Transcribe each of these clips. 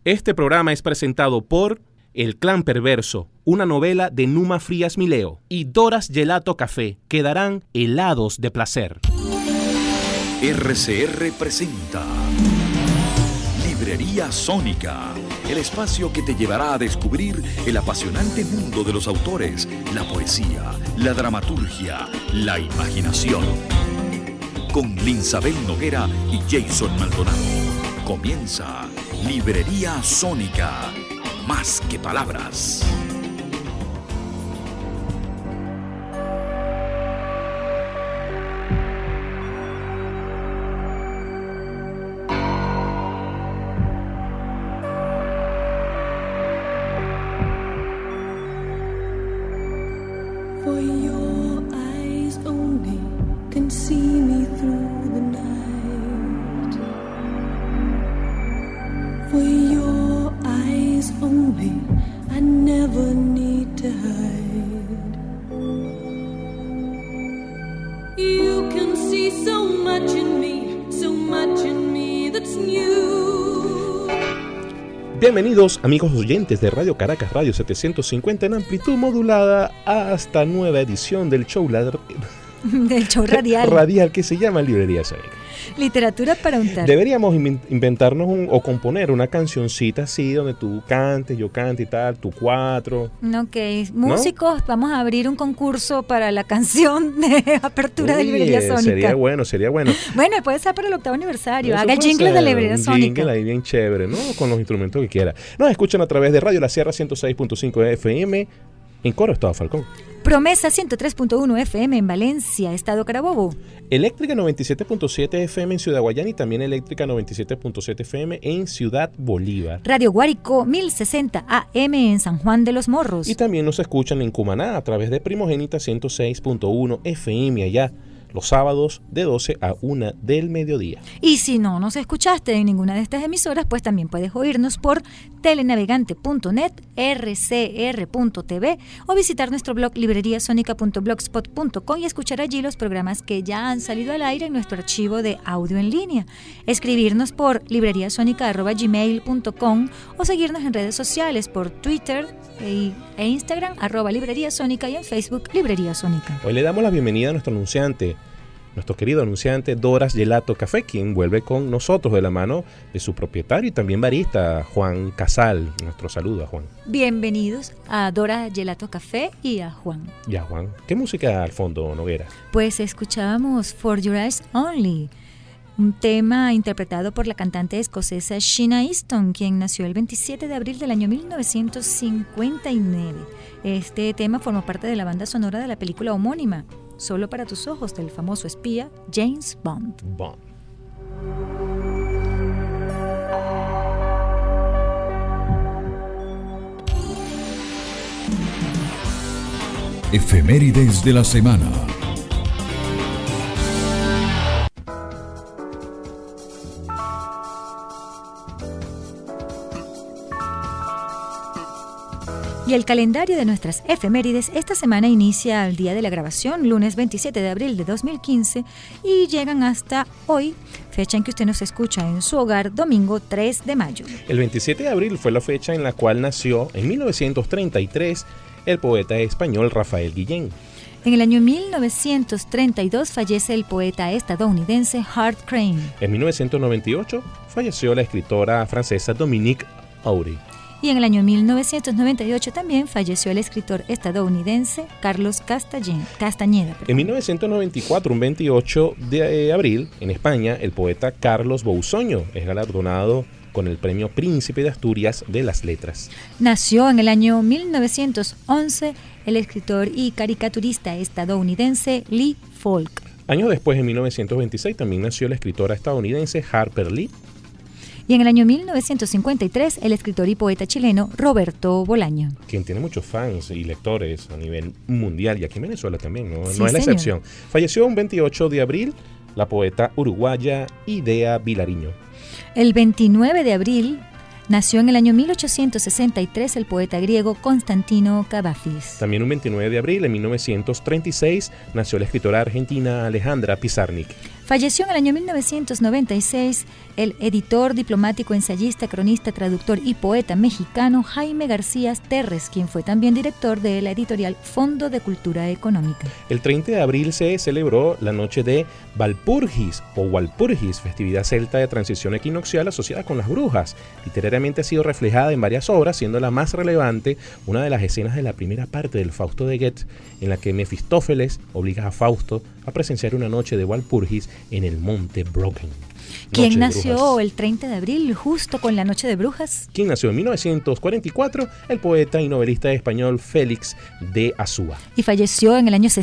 Este programa es presentado por El Clan Perverso, una novela de Numa Frías Mileo, y Doras Gelato Café, que darán helados de placer. RCR presenta Librería Sónica, el espacio que te llevará a descubrir el apasionante mundo de los autores, la poesía, la dramaturgia, la imaginación. Con Linsabel Noguera y Jason Maldonado. Comienza Librería Sónica, más que palabras. For your eyes only can see me through the night. For your eyes only, I never need to hide. You can see so much in me that's new. Bienvenidos amigos oyentes de Radio Caracas, Radio 750 en amplitud modulada, a esta nueva edición del show del show radial que se llama Librería Sónica. Literatura para untar. Deberíamos inventarnos o componer una cancioncita así donde tú cantes, yo cante y tal, tú cuatro. Ok, músicos, ¿no? Vamos a abrir un concurso para la canción de apertura de Librería Sónica. Sería bueno. Bueno, puede ser para el 8º aniversario. Eso haga jingle de Librería Sónica. Jingle ahí bien chévere, ¿no? Con los instrumentos que quiera. Nos escuchan a través de Radio La Sierra 106.5 FM en Coro, Estado Falcón. Promesa 103.1 FM en Valencia, Estado Carabobo. Eléctrica 97.7 FM en Ciudad Guayana y también Eléctrica 97.7 FM en Ciudad Bolívar. Radio Guárico 1060 AM en San Juan de los Morros. Y también nos escuchan en Cumaná a través de Primogénita 106.1 FM allá, los sábados de 12 a 1 del mediodía. Y si no nos escuchaste en ninguna de estas emisoras, pues también puedes oírnos por telenavegante.net, rcr.tv o visitar nuestro blog libreriasonica.blogspot.com y escuchar allí los programas que ya han salido al aire en nuestro archivo de audio en línea. Escribirnos por libreriasonica@gmail.com o seguirnos en redes sociales por Twitter e Instagram @libreriasónica y en Facebook Librería Sónica. Hoy le damos la bienvenida a nuestro querido anunciante Doras Gelato Café, quien vuelve con nosotros de la mano de su propietario y también barista, Juan Casal. Nuestro saludo a Juan. Bienvenidos a Doras Gelato Café y a Juan. Ya, Juan. ¿Qué música al fondo, Noguera? Pues escuchábamos For Your Eyes Only, un tema interpretado por la cantante escocesa Sheena Easton, quien nació el 27 de abril del año 1959. Este tema formó parte de la banda sonora de la película homónima, Solo para tus ojos, del famoso espía James Bond. Efemérides de la semana. Y el calendario de nuestras efemérides esta semana inicia al día de la grabación, lunes 27 de abril de 2015, y llegan hasta hoy, fecha en que usted nos escucha en su hogar, domingo 3 de mayo. El 27 de abril fue la fecha en la cual nació, en 1933, el poeta español Rafael Guillén. En el año 1932 fallece el poeta estadounidense Hart Crane. En 1998 falleció la escritora francesa Dominique Aury. Y en el año 1998 también falleció el escritor estadounidense Carlos Castañeda. En 1994, un 28 de abril, en España, el poeta Carlos Bousoño es galardonado con el Premio Príncipe de Asturias de las Letras. Nació en el año 1911 el escritor y caricaturista estadounidense Lee Falk. Años después, en 1926, también nació la escritora estadounidense Harper Lee. Y en el año 1953, el escritor y poeta chileno Roberto Bolaño. Quien tiene muchos fans y lectores a nivel mundial, y aquí en Venezuela también, no es la señor. excepción. Falleció un 28 de abril la poeta uruguaya Idea Vilariño. El 29 de abril nació en el año 1863 el poeta griego Constantino Cavafis. También un 29 de abril, en 1936, nació la escritora argentina Alejandra Pizarnik. Falleció en el año 1996 el editor, diplomático, ensayista, cronista, traductor y poeta mexicano Jaime García Terres, quien fue también director de la editorial Fondo de Cultura Económica. El 30 de abril se celebró la noche de Walpurgis o Walpurgis, festividad celta de transición equinoccial asociada con las brujas. Literariamente ha sido reflejada en varias obras, siendo la más relevante una de las escenas de la primera parte del Fausto de Goethe, en la que Mefistófeles obliga a Fausto a presenciar una noche de Walpurgis en el monte Brocken. ¿Quién nació el 30 de abril, justo con la Noche de Brujas? ¿Quién nació en 1944? El poeta y novelista español Félix de Azúa. Y falleció en el año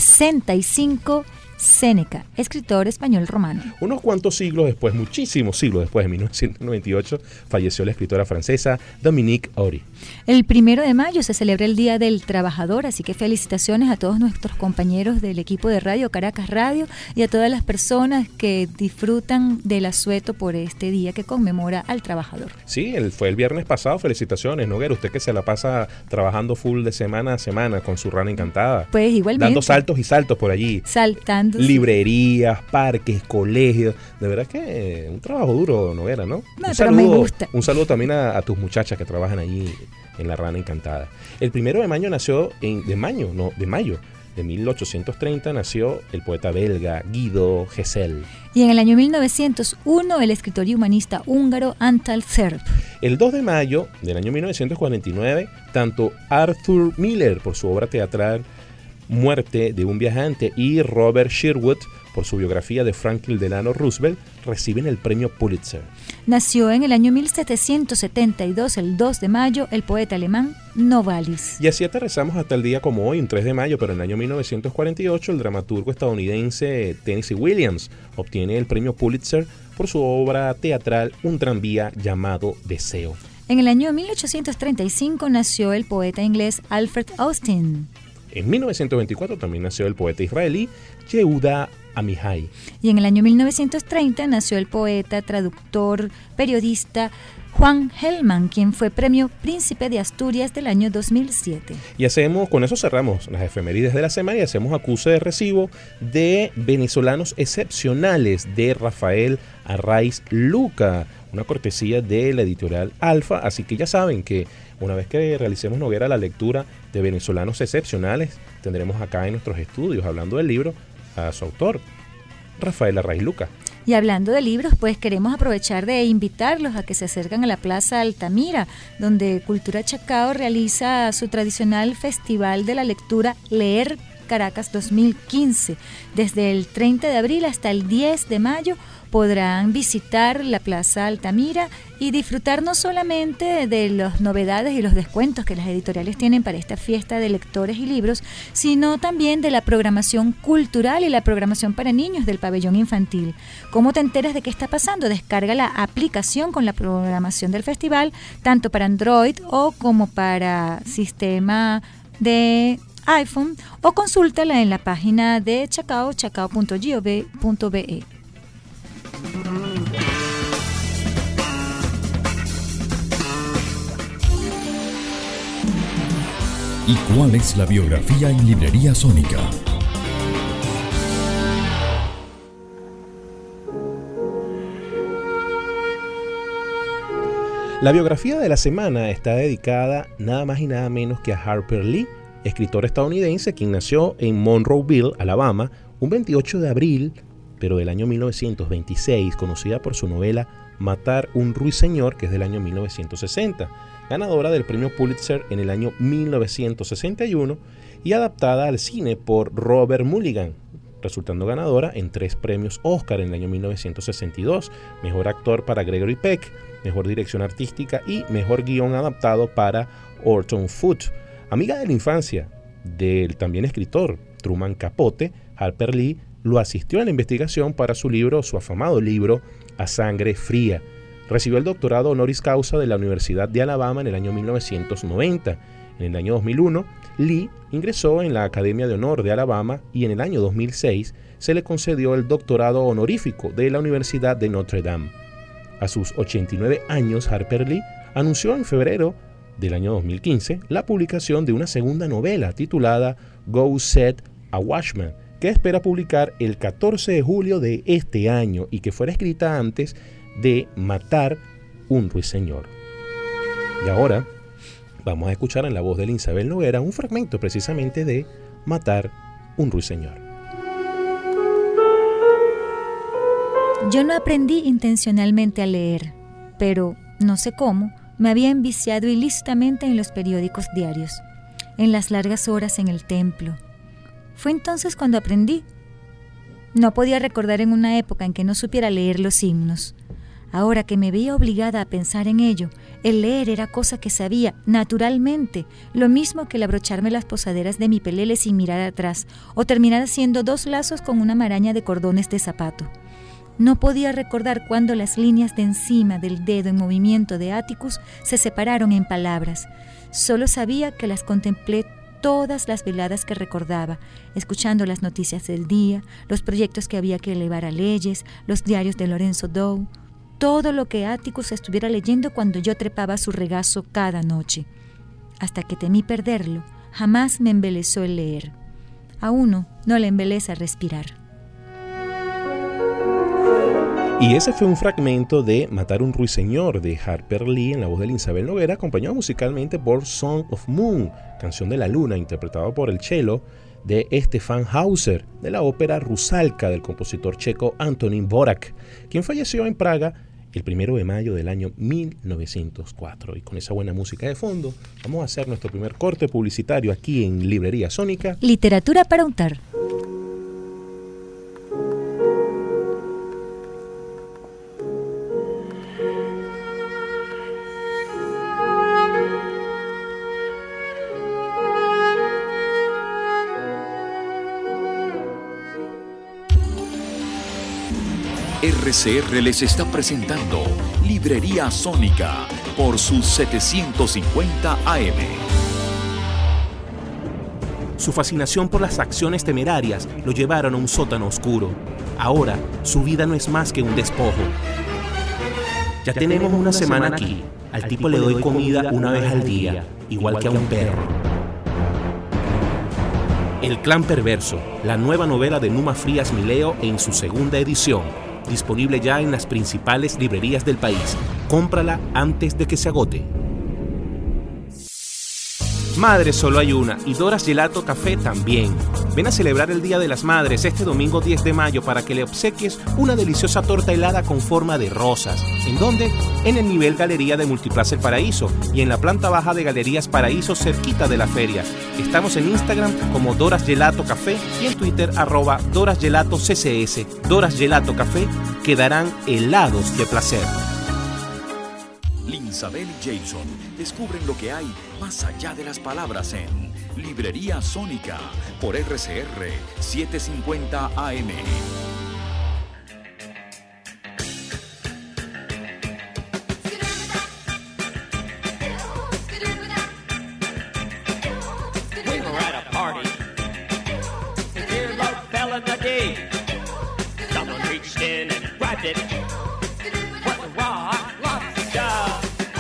65 Séneca, escritor español romano. Unos cuantos siglos después, muchísimos siglos después, en 1998, falleció la escritora francesa Dominique Ory. El 1 de mayo se celebra el Día del Trabajador, así que felicitaciones a todos nuestros compañeros del equipo de Radio Caracas Radio y a todas las personas que disfrutan del asueto por este día que conmemora al trabajador. Sí, fue el viernes pasado. Felicitaciones, Noguera, usted que se la pasa trabajando full de semana a semana con su rana encantada. Pues igualmente. Dando saltos y saltos por allí. Saltando. Librerías, parques, colegios. De verdad que un trabajo duro, Noguera, ¿no? Pero me gusta. Un saludo también a tus muchachas que trabajan allí en la rana encantada. El 1 de mayo nació, de mayo de 1830 nació el poeta belga Guido Gezelle. Y en el año 1901 el escritor y humanista húngaro Antal Szerb. El 2 de mayo del año 1949, tanto Arthur Miller por su obra teatral Muerte de un viajante y Robert Sherwood por su biografía de Franklin Delano Roosevelt reciben el premio Pulitzer. Nació en el año 1772, el 2 de mayo, el poeta alemán Novalis. Y así aterrizamos hasta el día como hoy, un 3 de mayo, pero en el año 1948, el dramaturgo estadounidense Tennessee Williams obtiene el premio Pulitzer por su obra teatral Un tranvía llamado Deseo. En el año 1835 nació el poeta inglés Alfred Austin. En 1924 también nació el poeta israelí Yehuda Amihai. Y en el año 1930 nació el poeta, traductor, periodista Juan Gelman, quien fue premio Príncipe de Asturias del año 2007. Y con eso cerramos las efemérides de la semana y hacemos acuse de recibo de Venezolanos Excepcionales de Rafael Arraiz Luca, una cortesía de la editorial Alfa. Así que ya saben que una vez que realicemos, Noguera, la lectura de Venezolanos Excepcionales, tendremos acá en nuestros estudios, hablando del libro, a su autor, Rafael Arraiz Luca. Y hablando de libros, pues queremos aprovechar de invitarlos a que se acerquen a la Plaza Altamira, donde Cultura Chacao realiza su tradicional Festival de la Lectura Leer Caracas 2015. Desde el 30 de abril hasta el 10 de mayo podrán visitar la Plaza Altamira y disfrutar no solamente de las novedades y los descuentos que las editoriales tienen para esta fiesta de lectores y libros, sino también de la programación cultural y la programación para niños del pabellón infantil. ¿Cómo te enteras de qué está pasando? Descarga la aplicación con la programación del festival, tanto para Android o como para sistema de iPhone, o consúltala en la página de Chacao, chacao.gov.be. ¿Y cuál es la biografía en Librería Sónica? La biografía de la semana está dedicada nada más y nada menos que a Harper Lee, escritor estadounidense quien nació en Monroeville, Alabama, un 28 de abril, pero del año 1926, conocida por su novela Matar un ruiseñor, que es del año 1960, ganadora del premio Pulitzer en el año 1961 y adaptada al cine por Robert Mulligan, resultando ganadora en 3 premios Oscar en el año 1962, mejor actor para Gregory Peck, mejor dirección artística y mejor guión adaptado para Orton Foote. Amiga de la infancia del también escritor Truman Capote, Harper Lee lo asistió en la investigación para su afamado libro A Sangre Fría. Recibió el doctorado honoris causa de la Universidad de Alabama en el año 1990. En el año 2001, Lee ingresó en la Academia de Honor de Alabama y en el año 2006 se le concedió el doctorado honorífico de la Universidad de Notre Dame. A sus 89 años, Harper Lee anunció en febrero del año 2015 la publicación de una segunda novela titulada Go Set a Watchman, que espera publicar el 14 de julio de este año y que fuera escrita antes de Matar un ruiseñor. Y ahora vamos a escuchar en la voz de Linsabel Noguera un fragmento precisamente de Matar un ruiseñor. Yo no aprendí intencionalmente a leer, pero, no sé cómo, me había enviciado ilícitamente en los periódicos diarios, en las largas horas en el templo. Fue entonces cuando aprendí. No podía recordar en una época en que no supiera leer los himnos. Ahora que me veía obligada a pensar en ello, el leer era cosa que sabía naturalmente, lo mismo que el abrocharme las posaderas de mi pelele sin mirar atrás, o terminar haciendo 2 lazos con una maraña de cordones de zapato. No podía recordar cuándo las líneas de encima del dedo en movimiento de Atticus se separaron en palabras. Solo sabía que las contemplé todas las veladas que recordaba, escuchando las noticias del día, los proyectos que había que elevar a leyes, los diarios de Lorenzo Dow, todo lo que Atticus estuviera leyendo cuando yo trepaba a su regazo cada noche. Hasta que temí perderlo, jamás me embelesó el leer. A uno no le embeleza respirar. Y ese fue un fragmento de Matar un ruiseñor de Harper Lee en la voz de Linsabel Noguera, acompañado musicalmente por Song of Moon, canción de la luna, interpretado por el cello de Stefan Hauser, de la ópera Rusalka del compositor checo Antonín Dvořák, quien falleció en Praga el 1 de mayo del año 1904. Y con esa buena música de fondo, vamos a hacer nuestro primer corte publicitario aquí en Librería Sónica. Literatura para untar. RCR les está presentando Librería Sónica por sus 750 AM. Su fascinación por las acciones temerarias lo llevaron a un sótano oscuro. Ahora, su vida no es más que un despojo. Ya tenemos una semana aquí. Al tipo le doy comida una vez al día, igual que a un perro. El Clan Perverso, la nueva novela de Numa Frías Mileo en su segunda edición. Disponible ya en las principales librerías del país. Cómprala antes de que se agote. Madre solo hay una y Doras Gelato Café también. Ven a celebrar el Día de las Madres este domingo 10 de mayo para que le obsequies una deliciosa torta helada con forma de rosas. ¿En dónde? En el nivel Galería de Multiplaza El Paraíso y en la planta baja de Galerías Paraíso cerquita de la feria. Estamos en Instagram como Doras Gelato Café y en Twitter @Doras Gelato CCS. Doras Gelato Café quedarán helados de placer. Linsabel y Jason descubren lo que hay más allá de las palabras en Librería Sónica por RCR 750 AM. We were at a party. The dear love fell in the day. Someone reached in and grabbed it. What a rock lobster!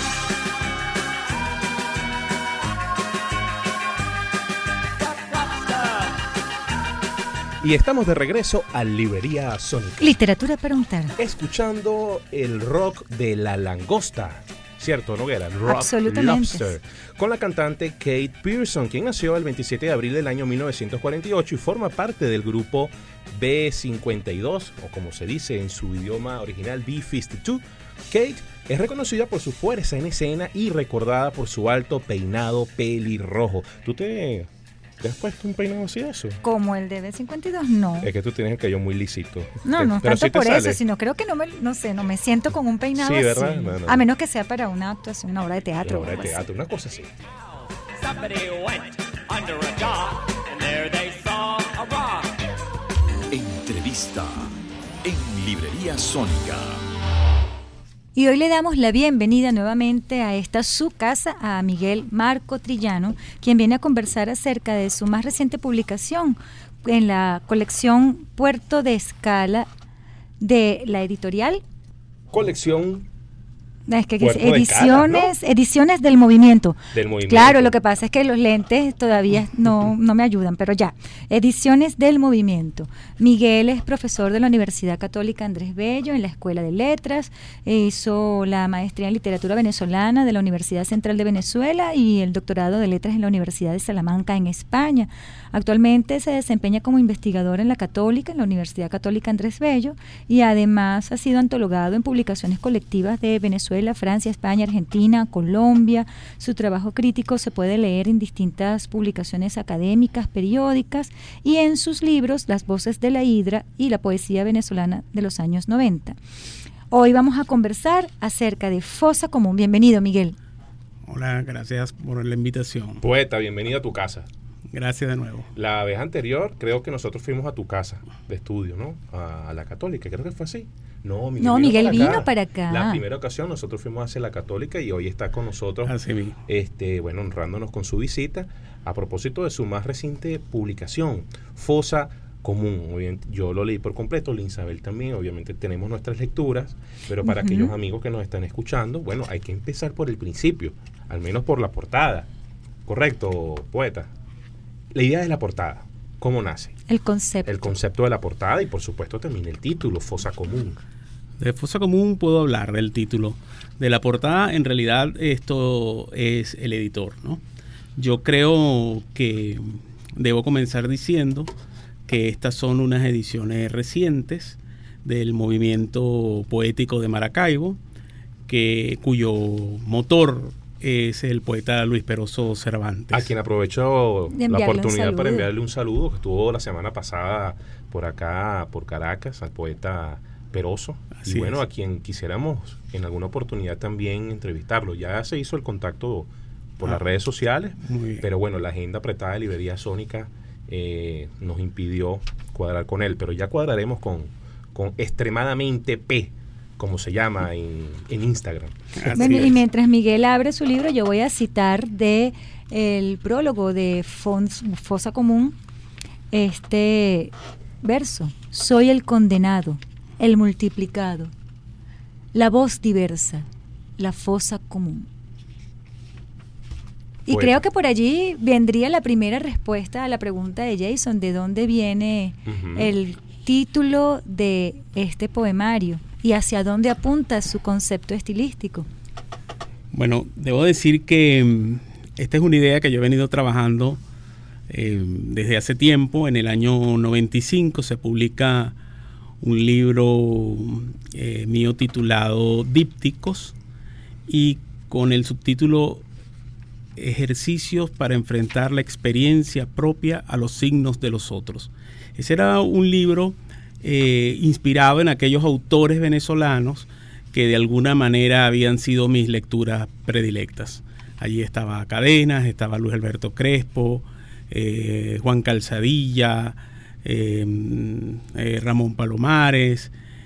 Y estamos de regreso a Librería Sónica. Literatura para untar. Escuchando el rock de La Langosta. ¿Cierto, Noguera? Rock Absolutamente. Lobster. Con la cantante Kate Pierson, quien nació el 27 de abril del año 1948 y forma parte del grupo B52, o como se dice en su idioma original, B52. Kate es reconocida por su fuerza en escena y recordada por su alto peinado pelirrojo. ¿Tú te has puesto un peinado así de eso? Como el de B52, no. Es que tú tienes el cabello muy lisito. No, no Pero tanto sí te por sale. eso, sino creo que no me siento con un peinado Sí, así. ¿verdad? No. A menos que sea para una actuación, una obra de teatro. Una obra o de algo así. teatro, una cosa así. Somebody went under a dock, and there they saw a rock. Entrevista en Librería Sónica. Y hoy le damos la bienvenida nuevamente a esta su casa a Miguel Marco Trillano, quien viene a conversar acerca de su más reciente publicación en la colección Puerto de Escala de la editorial Colección Es que Cuerpo de ediciones del movimiento. Del movimiento. Claro, lo que pasa es que los lentes todavía no me ayudan, pero ya. Ediciones del movimiento. Miguel es profesor de la Universidad Católica Andrés Bello en la Escuela de Letras. Hizo la maestría en literatura venezolana de la Universidad Central de Venezuela y el doctorado de letras en la Universidad de Salamanca en España. Actualmente se desempeña como investigador en la Católica, en la Universidad Católica Andrés Bello, y además ha sido antologado en publicaciones colectivas de Venezuela, Francia, España, Argentina, Colombia. Su trabajo crítico se puede leer en distintas publicaciones académicas, periódicas, y en sus libros Las voces de la hidra y la poesía venezolana de los años 90. Hoy vamos a conversar acerca de Fosa Común. Bienvenido, Miguel. Hola, gracias por la invitación. Poeta, bienvenido a tu casa. Gracias de nuevo. La vez anterior creo que nosotros fuimos a tu casa de estudio, ¿no? A la Católica, creo que fue así. No, Miguel vino para acá. La primera ocasión nosotros fuimos hacia la Católica y hoy está con nosotros, así mismo. Bueno, honrándonos con su visita a propósito de su más reciente publicación, Fosa Común. Obviamente, yo lo leí por completo, Linsabel también, obviamente tenemos nuestras lecturas, pero para aquellos amigos que nos están escuchando, bueno, hay que empezar por el principio, al menos por la portada. ¿Correcto, poeta? La idea de la portada, ¿cómo nace? El concepto. El concepto de la portada y por supuesto también el título, Fosa Común. De Fosa Común puedo hablar del título. De la portada, en realidad esto es el editor, ¿no? Yo creo que debo comenzar diciendo que estas son unas ediciones recientes del movimiento poético de Maracaibo, cuyo motor es el poeta Luis Peroso Cervantes. A quien aprovecho la oportunidad para enviarle un saludo, que estuvo la semana pasada por acá, por Caracas, al poeta Peroso. Así y bueno, a quien quisiéramos en alguna oportunidad también entrevistarlo. Ya se hizo el contacto por las redes sociales, pero bueno, la agenda apretada de Librería Sónica nos impidió cuadrar con él, pero ya cuadraremos con Extremadamente P, como se llama en Instagram. Bueno, y mientras Miguel abre su libro, yo voy a citar de el prólogo de Fosa Común este verso: soy el condenado, el multiplicado, la voz diversa, la fosa común. Y creo que por allí vendría la primera respuesta a la pregunta de Jason, ¿de dónde viene el título de este poemario y hacia dónde apunta su concepto estilístico? Bueno, debo decir que esta es una idea que yo he venido trabajando desde hace tiempo. En el año 95 se publica un libro mío titulado Dípticos y con el subtítulo Ejercicios para enfrentar la experiencia propia a los signos de los otros. Ese era un libro inspirado en aquellos autores venezolanos que de alguna manera habían sido mis lecturas predilectas. Allí estaba Cadenas, estaba Luis Alberto Crespo, Juan Calzadilla, Ramón Palomares,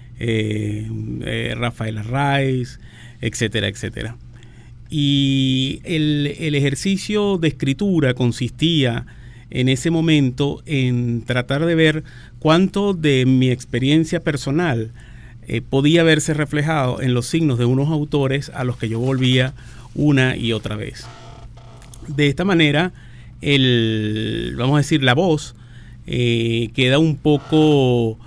Rafael Arraiz, etcétera, etcétera. Y el ejercicio de escritura consistía en ese momento en tratar de ver cuánto de mi experiencia personal podía verse reflejado en los signos de unos autores a los que yo volvía una y otra vez. De esta manera, vamos a decir, la voz queda un poco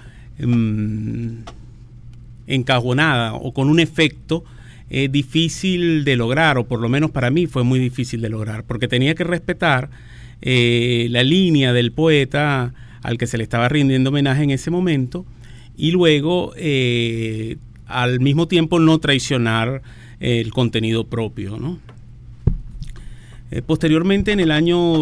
encajonada o con un efecto difícil de lograr, o por lo menos para mí fue muy difícil de lograr, porque tenía que respetar la línea del poeta al que se le estaba rindiendo homenaje en ese momento y luego al mismo tiempo no traicionar el contenido propio, ¿no? Posteriormente, en el año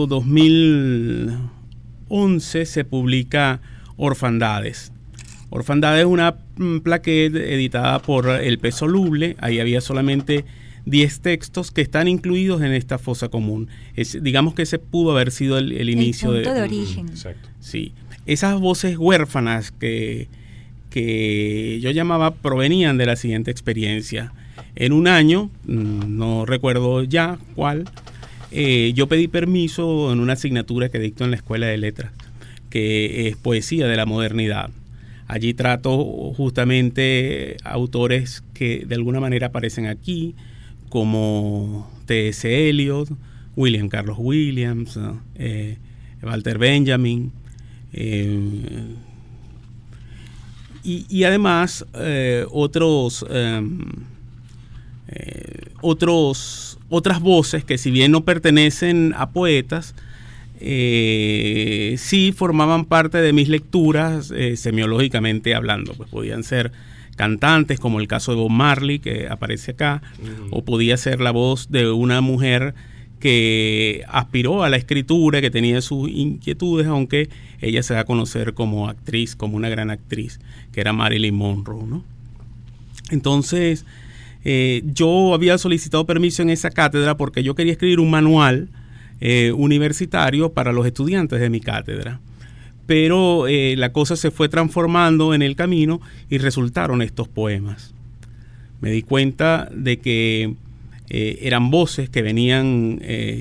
2011 se publica Orfandades. Orfandades es una plaquette editada por El Pez Soluble. Ahí había solamente 10 textos que están incluidos en esta fosa común. Digamos que ese pudo haber sido el inicio punto de origen. Exacto. Sí. Esas voces huérfanas que yo llamaba provenían de la siguiente experiencia. En un año, no recuerdo ya cuál, yo pedí permiso en una asignatura que dicto en la Escuela de Letras, que es Poesía de la Modernidad. Allí trato justamente autores que de alguna manera aparecen aquí, como T.S. Eliot, William Carlos Williams, Walter Benjamin, y además otras voces que, si bien no pertenecen a poetas, sí formaban parte de mis lecturas, semiológicamente hablando. Pues podían ser cantantes, como el caso de Bob Marley, que aparece acá, o podía ser la voz de una mujer que aspiró a la escritura, que tenía sus inquietudes, aunque ella se da a conocer como actriz, como una gran actriz, que era Marilyn Monroe, ¿no? Entonces, yo había solicitado permiso en esa cátedra porque yo quería escribir un manual universitario para los estudiantes de mi cátedra. Pero la cosa se fue transformando en el camino y resultaron estos poemas. Me di cuenta de que eran voces que venían,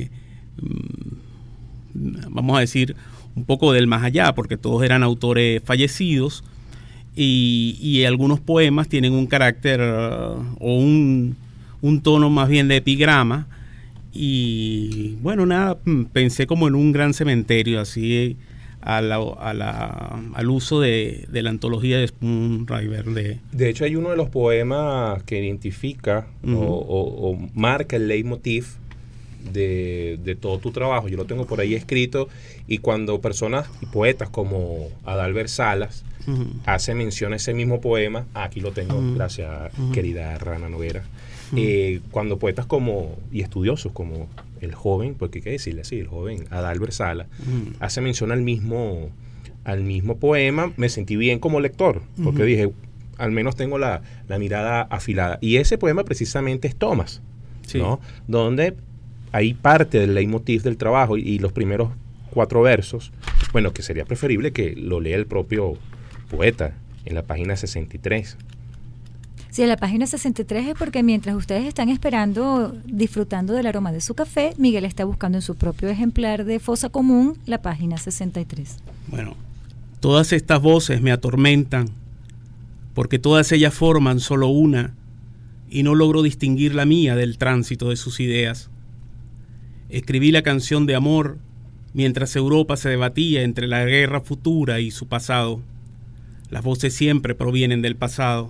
vamos a decir, un poco del más allá, porque todos eran autores fallecidos, y algunos poemas tienen un carácter o un tono más bien de epigrama. Y bueno, nada, pensé como en un gran cementerio, así al uso de la antología de Spoon River. De hecho, hay uno de los poemas que identifica o marca el leitmotiv de todo tu trabajo. Yo lo tengo por ahí escrito, y cuando personas y poetas como Adalbert Salas hace mención a ese mismo poema, aquí lo tengo, gracias, querida Rana Noguera. Cuando poetas y estudiosos como el joven, porque hay que decirle así, el joven Adalbert Salas, hace mención al mismo poema, me sentí bien como lector, porque dije, al menos tengo la mirada afilada. Y ese poema precisamente es Thomas, ¿no? Donde hay parte del leitmotiv del trabajo, y los primeros 4 versos, bueno, que sería preferible que lo lea el propio poeta en la página 63. Sí, en la página 63 es porque mientras ustedes están esperando, disfrutando del aroma de su café, Miguel está buscando en su propio ejemplar de Fosa Común la página 63. Bueno, todas estas voces me atormentan, porque todas ellas forman solo una, y no logro distinguir la mía del tránsito de sus ideas. Escribí la canción de amor mientras Europa se debatía entre la guerra futura y su pasado. Las voces siempre provienen del pasado.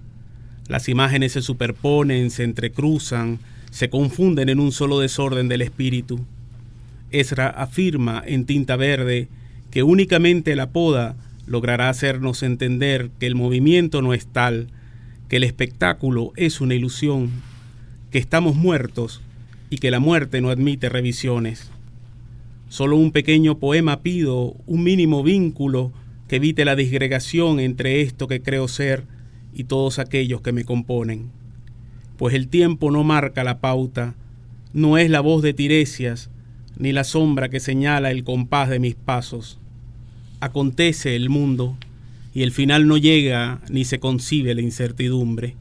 Las imágenes se superponen, se entrecruzan, se confunden en un solo desorden del espíritu. Ezra afirma en tinta verde que únicamente la poda logrará hacernos entender que el movimiento no es tal, que el espectáculo es una ilusión, que estamos muertos y que la muerte no admite revisiones. Solo un pequeño poema pido, un mínimo vínculo que evite la disgregación entre esto que creo ser y todos aquellos que me componen. Pues el tiempo no marca la pauta, no es la voz de Tiresias, ni la sombra que señala el compás de mis pasos. Acontece el mundo, y el final no llega ni se concibe la incertidumbre.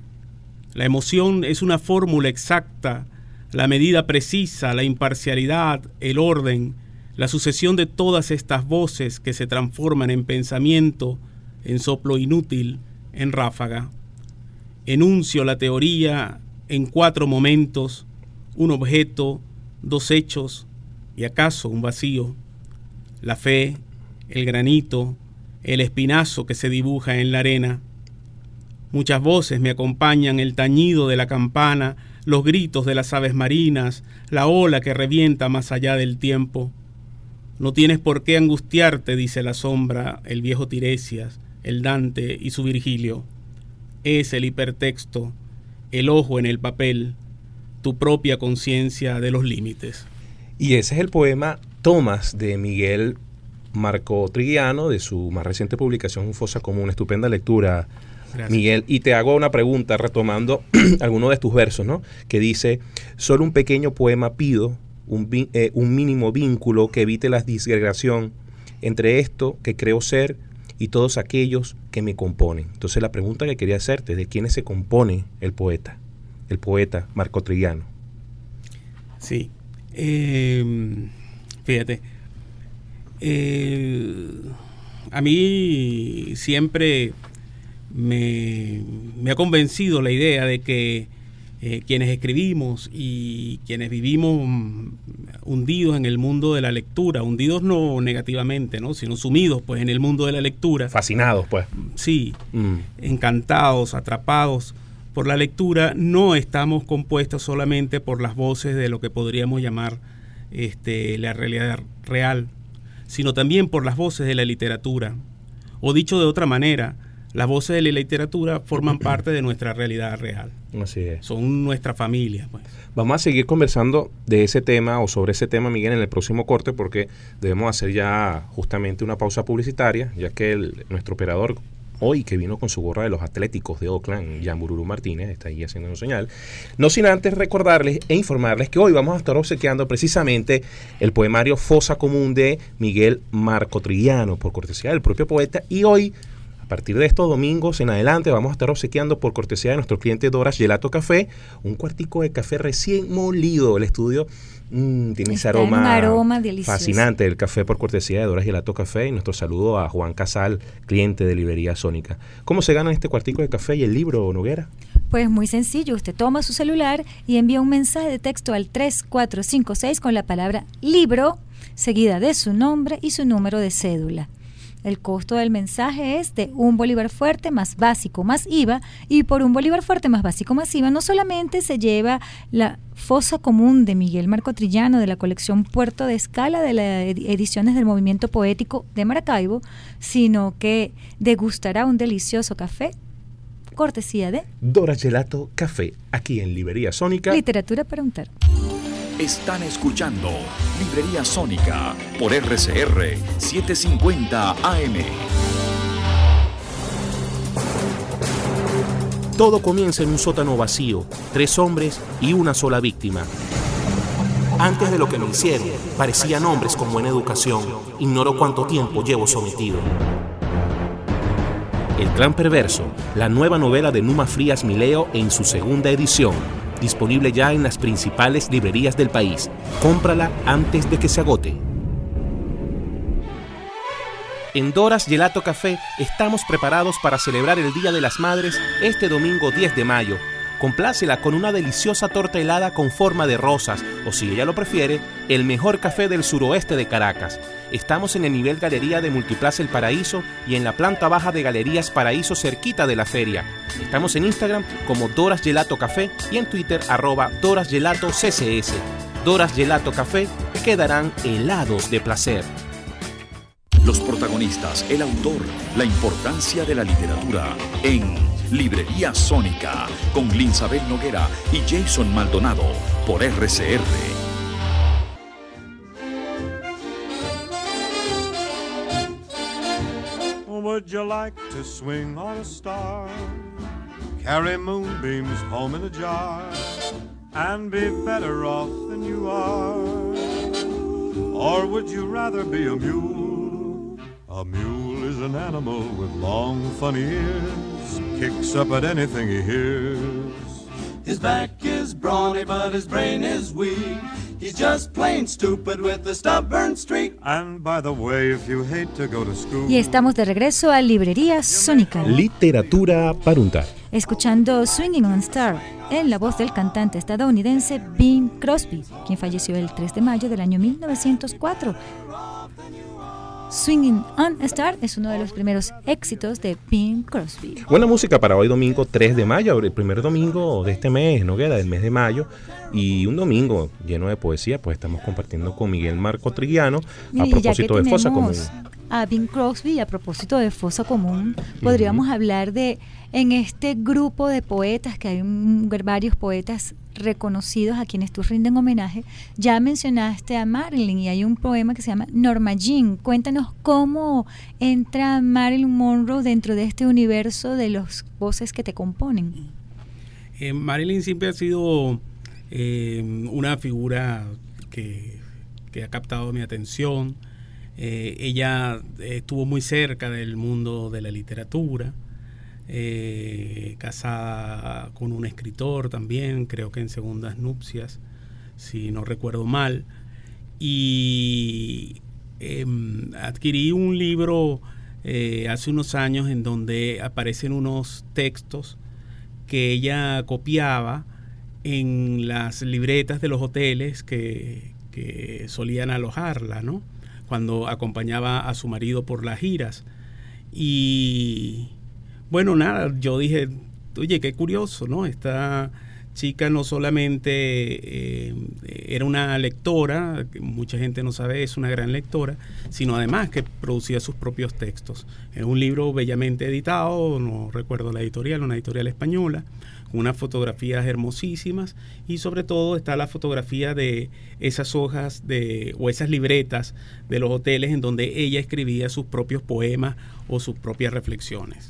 La emoción es una fórmula exacta, la medida precisa, la imparcialidad, el orden, la sucesión de todas estas voces que se transforman en pensamiento, en soplo inútil, en ráfaga. Enuncio la teoría en 4 momentos, un objeto, 2 hechos y acaso un vacío. La fe, el granito, el espinazo que se dibuja en la arena. Muchas voces me acompañan, el tañido de la campana, los gritos de las aves marinas, la ola que revienta más allá del tiempo. No tienes por qué angustiarte, dice la sombra, el viejo Tiresias, el Dante y su Virgilio. Es el hipertexto, el ojo en el papel, tu propia conciencia de los límites. Y ese es el poema Thomas de Miguel Marco Trigiano, de su más reciente publicación Fosa Común. Estupenda lectura, gracias, Miguel. Y te hago una pregunta retomando alguno de tus versos, ¿no? Que dice: solo un pequeño poema pido, un mínimo vínculo que evite la disgregación entre esto que creo ser y todos aquellos que me componen. Entonces la pregunta que quería hacerte es: ¿de quiénes se compone el poeta Marco Trigiano? Sí, fíjate, A mí siempre me ha convencido la idea de que quienes escribimos y quienes vivimos hundidos en el mundo de la lectura, hundidos no negativamente, ¿no?, sino sumidos pues en el mundo de la lectura. Fascinados, pues. Sí, encantados, atrapados por la lectura, no estamos compuestos solamente por las voces de lo que podríamos llamar la realidad real, sino también por las voces de la literatura. O dicho de otra manera, las voces de la literatura forman parte de nuestra realidad real. Así es. Son nuestra familia, pues. Vamos a seguir conversando de ese tema o sobre ese tema, Miguel, en el próximo corte, porque debemos hacer ya justamente una pausa publicitaria, ya que nuestro operador hoy, que vino con su gorra de los Atléticos de Oakland, Yambururu Martínez, está ahí haciéndonos señal. No sin antes recordarles e informarles que hoy vamos a estar obsequiando precisamente el poemario Fosa Común de Miguel Marco Trillano, por cortesía del propio poeta, y hoy, a partir de estos domingos en adelante, vamos a estar obsequiando por cortesía de nuestro cliente Doras Gelato Café un cuartico de café recién molido. El estudio tiene ese aroma delicioso, fascinante del café por cortesía de Doras Gelato Café. Y nuestro saludo a Juan Casal, cliente de Librería Sónica. ¿Cómo se gana este cuartico de café y el libro, Noguera? Pues muy sencillo, usted toma su celular y envía un mensaje de texto al 3456 con la palabra libro, seguida de su nombre y su número de cédula. El costo del mensaje es de $1 bolívar fuerte más básico más IVA, y por $1 bolívar fuerte más básico más IVA no solamente se lleva la Fosa Común de Miguel Marco Trillano de la colección Puerto de Escala de las ediciones del Movimiento Poético de Maracaibo, sino que degustará un delicioso café cortesía de Doras Gelato Café, aquí en Librería Sónica. Literatura para untar. Están escuchando Librería Sónica por RCR 750 AM. Todo comienza en un sótano vacío, 3 hombres y una sola víctima. Antes de lo que me hicieron, parecían hombres con buena educación. Ignoro cuánto tiempo llevo sometido. El Clan Perverso, la nueva novela de Numa Frías Mileo en su segunda edición. Disponible ya en las principales librerías del país. Cómprala antes de que se agote. En Doras Gelato Café estamos preparados para celebrar el Día de las Madres este domingo 10 de mayo. Complácela con una deliciosa torta helada con forma de rosas, o si ella lo prefiere, el mejor café del suroeste de Caracas. Estamos en el nivel Galería de Multiplaza El Paraíso y en la planta baja de Galerías Paraíso, cerquita de la feria. Estamos en Instagram como Doras Gelato Café y en Twitter @DorasGelatoCCS. Doras Gelato Café, quedarán helados de placer. Los protagonistas, el autor, la importancia de la literatura en Librería Sónica con Linsabel Noguera y Jason Maldonado por RCR. Would you like to swing on a star? Carry moonbeams home in a jar and be better off than you are? Or would you rather be a mule? A mule is an animal with long, funny ears, kicks up at anything he hears. His back is brawny, but his brain is weak. He's just plain stupid with a stubborn streak. And by the way, if you hate to go to school. Y estamos de regreso a Librería Sónica. Literatura para untar. Escuchando Swinging on a Star en la voz del cantante estadounidense Bing Crosby, quien falleció el 3 de mayo del año 1904. Swinging on a Star es uno de los primeros éxitos de Bing Crosby. Buena música para hoy domingo 3 de mayo, el primer domingo de este mes, ¿no? Del mes de mayo, y un domingo lleno de poesía, pues estamos compartiendo con Miguel Marco Trillano a propósito de Fosa Común. A Bing Crosby, a propósito de Fosa Común, podríamos hablar de, en este grupo de poetas, que hay varios poetas reconocidos a quienes tú rinden homenaje. Ya mencionaste a Marilyn y hay un poema que se llama Norma Jean. Cuéntanos cómo entra Marilyn Monroe dentro de este universo de las voces que te componen. Marilyn siempre ha sido una figura que ha captado mi atención. Ella estuvo muy cerca del mundo de la literatura. Casada con un escritor también, creo que en segundas nupcias, si no recuerdo mal, y adquirí un libro hace unos años, en donde aparecen unos textos que ella copiaba en las libretas de los hoteles que solían alojarla, ¿no? Cuando acompañaba a su marido por las giras. Y bueno, nada, yo dije, oye, qué curioso, ¿no? Esta chica no solamente era una lectora, que mucha gente no sabe, es una gran lectora, sino además que producía sus propios textos. Es un libro bellamente editado, no recuerdo la editorial, una editorial española, con unas fotografías hermosísimas, y sobre todo está la fotografía de esas hojas o esas libretas de los hoteles en donde ella escribía sus propios poemas o sus propias reflexiones.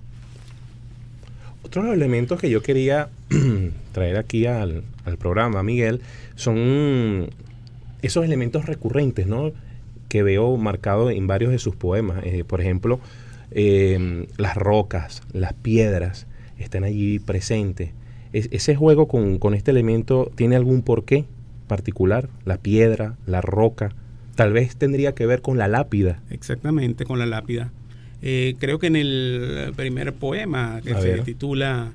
Otros elementos que yo quería traer aquí al programa, Miguel, son esos elementos recurrentes, ¿no?, que veo marcado en varios de sus poemas. Por ejemplo, las rocas, las piedras están allí presentes. ¿Ese juego con este elemento tiene algún porqué particular? La piedra, la roca, tal vez tendría que ver con la lápida. Exactamente, con la lápida. Creo que en el primer poema, que se titula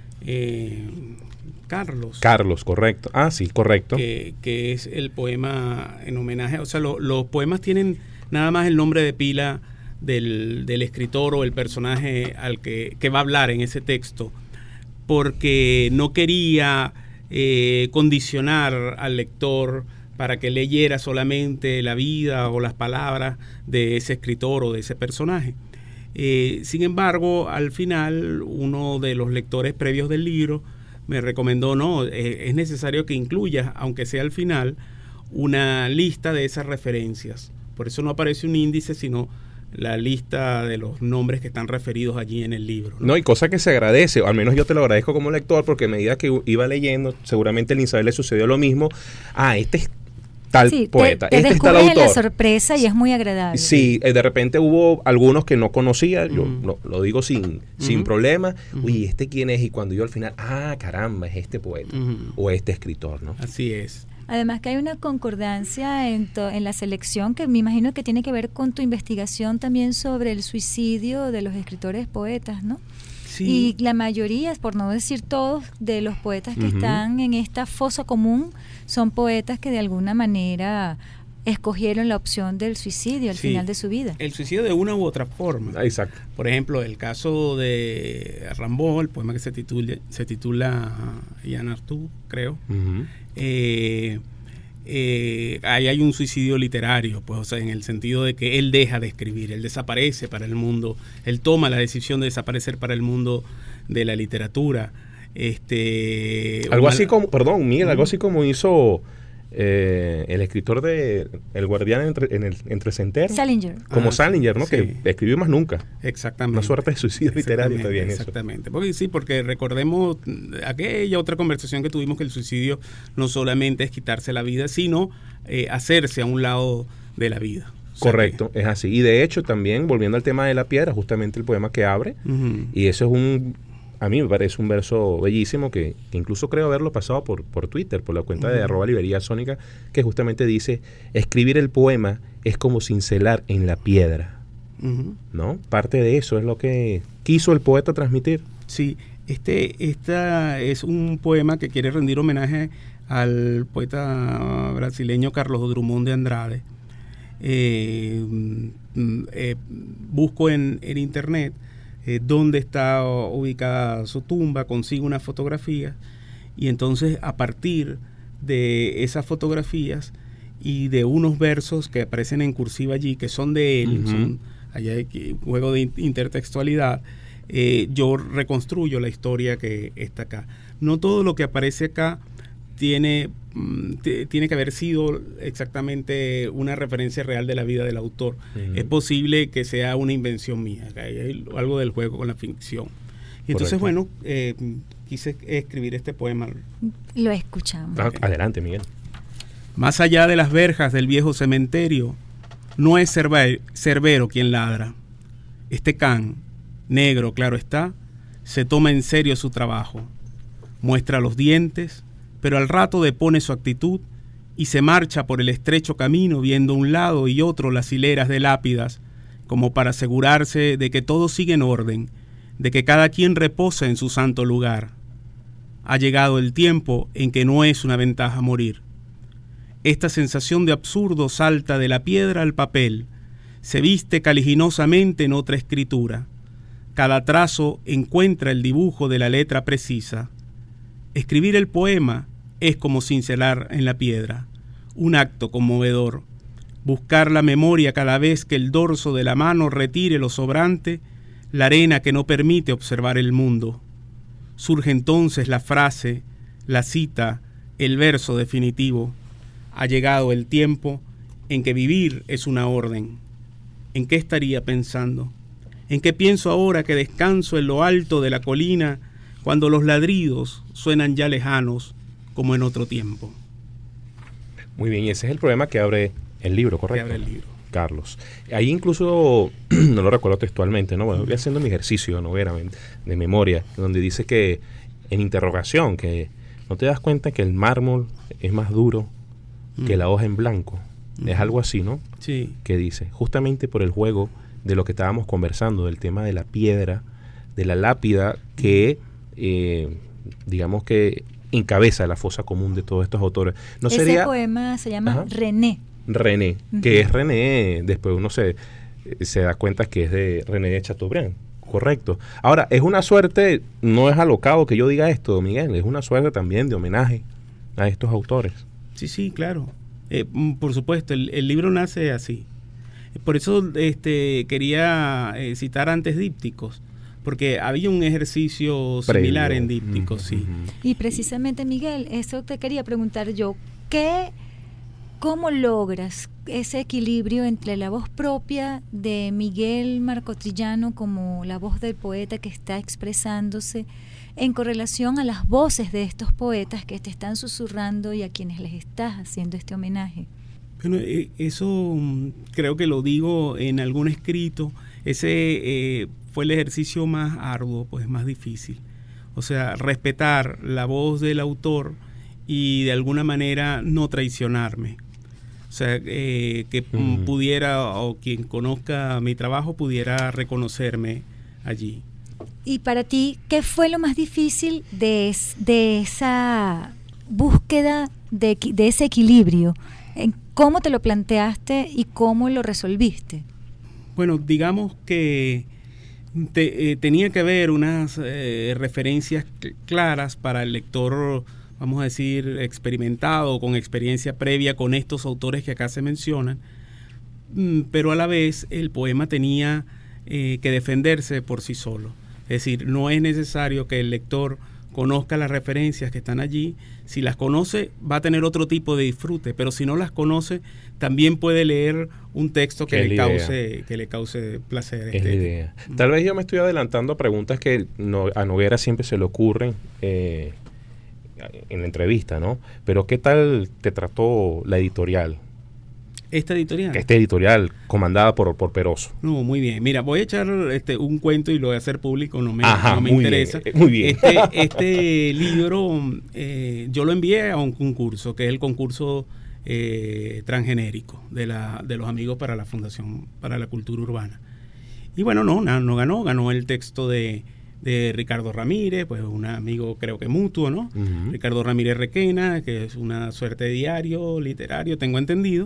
Carlos. Carlos, correcto. Ah, sí, correcto. Que es el poema en homenaje. O sea, los poemas tienen nada más el nombre de pila del escritor o el personaje al que va a hablar en ese texto, porque no quería condicionar al lector para que leyera solamente la vida o las palabras de ese escritor o de ese personaje. Sin embargo, al final, uno de los lectores previos del libro me recomendó, no, es necesario que incluyas, aunque sea al final, una lista de esas referencias. Por eso no aparece un índice, sino la lista de los nombres que están referidos allí en el libro, ¿no? No, y cosa que se agradece, o al menos yo te lo agradezco como lector, porque a medida que iba leyendo, seguramente a Elizabeth le sucedió lo mismo. Ah, este es tal poeta, te este es tal autor. la sorpresa y es muy agradable. Sí, de repente hubo algunos que no conocía, yo lo digo sin problema. Uy, ¿este quién es? Y cuando yo al final, caramba, es este poeta o este escritor, ¿no? Así es. Además que hay una concordancia en la selección que me imagino que tiene que ver con tu investigación también sobre el suicidio de los escritores poetas, ¿no? Sí. Y la mayoría, por no decir todos, de los poetas que están en esta fosa común son poetas que de alguna manera escogieron la opción del suicidio al final de su vida. El suicidio de una u otra forma. Exacto. Por ejemplo, el caso de Rimbaud, el poema que se titula Jean Arthur, creo. Ahí hay un suicidio literario, pues, o sea, en el sentido de que él deja de escribir, él desaparece para el mundo, él toma la decisión de desaparecer para el mundo de la literatura. Algo así como, perdón, Miguel, algo así como hizo el escritor de El Guardián entre Centeros. Salinger. Como Salinger, ¿no? Sí. Que escribió más nunca. Exactamente. Una suerte de suicidio literario también. Exactamente. Porque recordemos aquella otra conversación que tuvimos, que el suicidio no solamente es quitarse la vida, sino hacerse a un lado de la vida. Correcto, es así. Y de hecho también, volviendo al tema de la piedra, justamente el poema que abre, y eso es a mí me parece un verso bellísimo que incluso creo haberlo pasado por Twitter, por la cuenta de @librería-sónica, que justamente dice: escribir el poema es como cincelar en la piedra, ¿no? Parte de eso es lo que quiso el poeta transmitir. Sí, esta es un poema que quiere rendir homenaje al poeta brasileño Carlos Drummond de Andrade. Busco en internet dónde está ubicada su tumba, consigo una fotografía, y entonces a partir de esas fotografías y de unos versos que aparecen en cursiva allí, que son de él, allá hay un juego de intertextualidad, yo reconstruyo la historia que está acá. No todo lo que aparece acá tiene que haber sido exactamente una referencia real de la vida del autor. Es posible que sea una invención mía, que hay algo del juego con la ficción. Y entonces, bueno, quise escribir este poema. Lo escuchamos. Adelante, Miguel. Más allá de las verjas del viejo cementerio, no es Cerbero quien ladra. Este can, negro, claro está, se toma en serio su trabajo. Muestra los dientes, pero al rato depone su actitud y se marcha por el estrecho camino viendo un lado y otro las hileras de lápidas como para asegurarse de que todo sigue en orden, de que cada quien reposa en su santo lugar. Ha llegado el tiempo en que no es una ventaja morir. Esta sensación de absurdo salta de la piedra al papel, se viste caliginosamente en otra escritura. Cada trazo encuentra el dibujo de la letra precisa. Escribir el poema es como cincelar en la piedra, un acto conmovedor. Buscar la memoria cada vez que el dorso de la mano retire lo sobrante, la arena que no permite observar el mundo. Surge entonces la frase, la cita, el verso definitivo. Ha llegado el tiempo en que vivir es una orden. ¿En qué estaría pensando? ¿En qué pienso ahora que descanso en lo alto de la colina cuando los ladridos suenan ya lejanos como en otro tiempo? Muy bien, y ese es el problema que abre el libro, ¿correcto? Que abre el libro. Carlos. Ahí incluso, no lo recuerdo textualmente, ¿no? Bueno, voy haciendo mi ejercicio de memoria, donde dice que, en interrogación, que no te das cuenta que el mármol es más duro que la hoja en blanco. Es algo así, ¿no? Sí. Que dice, justamente por el juego de lo que estábamos conversando, del tema de la piedra, de la lápida, que digamos que encabeza la fosa común de todos estos autores. No Ese sería poema se llama René. René, que es René, después uno se da cuenta que es de René de Chateaubriand, correcto. Ahora, es una suerte, no es alocado que yo diga esto, Miguel, es una suerte también de homenaje a estos autores. Sí, claro. Por supuesto, el libro nace así. Por eso quería citar antes dípticos, porque había un ejercicio similar previo en dípticos, sí. Y precisamente, Miguel, eso te quería preguntar yo, ¿cómo logras ese equilibrio entre la voz propia de Miguel Marcotrillano como la voz del poeta que está expresándose en correlación a las voces de estos poetas que te están susurrando y a quienes les estás haciendo este homenaje? Bueno, eso creo que lo digo en algún escrito. Ese fue el ejercicio más arduo, pues más difícil. O sea, respetar la voz del autor y de alguna manera no traicionarme. O sea, que pudiera, o quien conozca mi trabajo pudiera reconocerme allí. Y para ti, ¿qué fue lo más difícil de esa búsqueda de ese equilibrio? ¿Cómo te lo planteaste y cómo lo resolviste? Bueno, digamos que tenía que haber unas referencias claras para el lector, vamos a decir, experimentado, con experiencia previa con estos autores que acá se mencionan, pero a la vez el poema tenía que defenderse por sí solo. Es decir, no es necesario que el lector conozca las referencias que están allí. Si las conoce, va a tener otro tipo de disfrute, pero si no las conoce, también puede leer un texto que le cause placer. Es la idea. Tal vez yo me estoy adelantando a preguntas que a Noguera siempre se le ocurren en la entrevista, ¿no? Pero ¿qué tal te trató la editorial? ¿Esta editorial? Esta editorial, comandada por Peroso. No, muy bien. Mira, voy a echar un cuento y lo voy a hacer público, no me interesa. Bien, muy bien. Este libro yo lo envié a un concurso, que es el concurso transgenérico de los amigos para la Fundación para la Cultura Urbana. Y bueno, no ganó el texto de Ricardo Ramírez, pues un amigo creo que mutuo, ¿no? Ricardo Ramírez Requena, que es una suerte de diario literario, tengo entendido.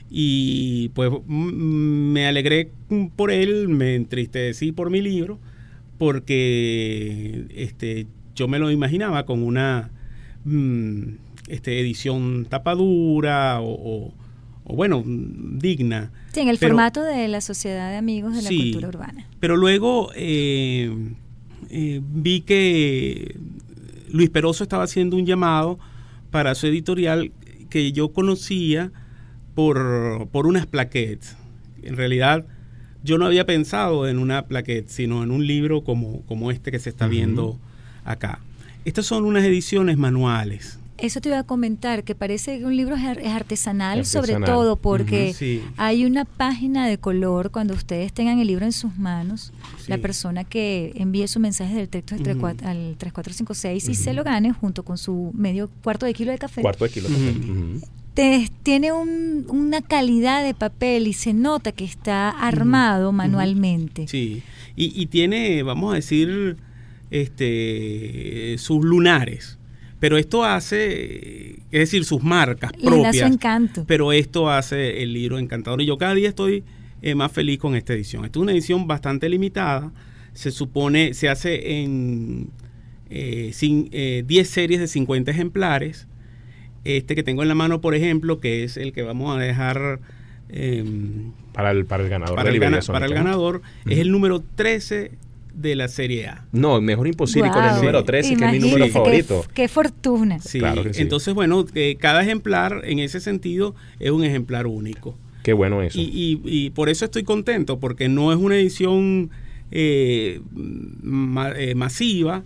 Y pues me alegré por él, me entristecí por mi libro, porque yo me lo imaginaba con una edición tapadura o bueno, digna. Sí, en el formato de la Sociedad de Amigos de la Cultura Urbana. Pero luego vi que Luis Peroso estaba haciendo un llamado para su editorial que yo conocía por unas plaquettes. En realidad yo no había pensado en una plaquette, sino en un libro como este que se está viendo acá. Estas son unas ediciones manuales. Eso te iba a comentar, que parece que un libro es artesanal, sobre todo porque hay una página de color. Cuando ustedes tengan el libro en sus manos, la persona que envíe su mensaje del texto al 3456 y se lo gane junto con su cuarto de kilo de café. tiene una calidad de papel y se nota que está armado manualmente. Sí, y tiene, vamos a decir, sus lunares. Pero esto hace, es decir, sus marcas propias. Le da su encanto. Pero esto hace el libro encantador. Y yo cada día estoy más feliz con esta edición. Esta es una edición bastante limitada. Se supone, se hace en 10 series de 50 ejemplares. Este que tengo en la mano, por ejemplo, que es el que vamos a dejar para el ganador. Para el ganador, es el número 13 de la serie A. No, mejor imposible con el número 13, que es mi número favorito. Qué fortuna. Sí, claro que sí. Entonces, bueno, cada ejemplar en ese sentido es un ejemplar único. Qué bueno eso. Y por eso estoy contento, porque no es una edición masiva.